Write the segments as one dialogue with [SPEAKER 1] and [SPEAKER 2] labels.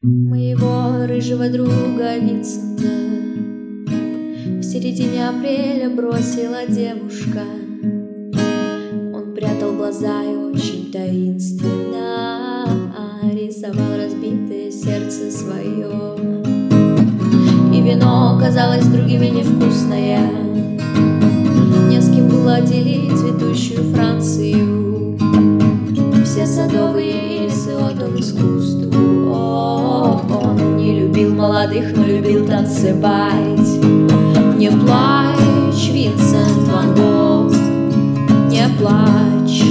[SPEAKER 1] моего рыжего друга Винсента в середине апреля бросила девушка. Он прятал глаза и очень таинственно рисовал разбитое сердце свое. И вино казалось другими невкусное, не с кем было делить цветущую Францию. Все садовые ирисы отдал искусству. Он не любил молодых, но любил танцевать. Не плачь, Винсент Ван Гог, не плачь.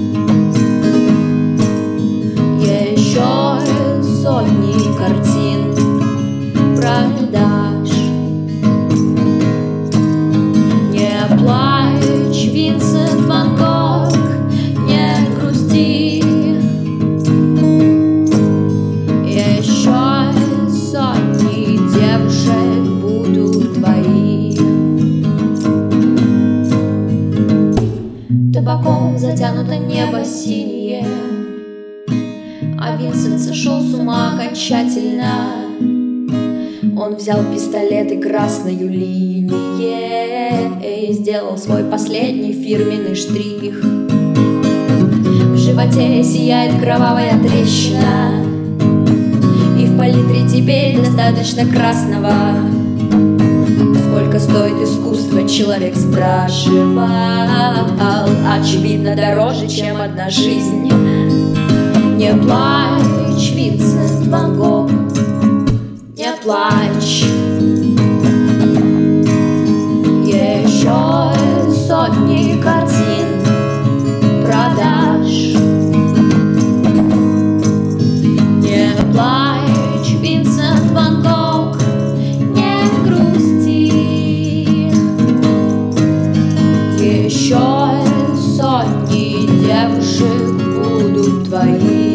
[SPEAKER 1] Еще сотни картин продашь. Не плачь, Винсент Ван Гог, не грусти. Еще сотни девушек будут твои. Табаком затянуто небо синее, а Винсент сошел с ума окончательно. Он взял пистолет и красную линию и сделал свой последний фирменный штрих. В животе сияет кровавая трещина, и в палитре теперь достаточно красного. Сколько стоит искусство, человек спрашивал. Очевидно, дороже, чем одна жизнь. Не плачь, Винсент Ван Гог, не плачь. Еще сотни картин продашь. Не плачь, Винсент Ван Гог, не грусти. Еще сотни девушек будут твои.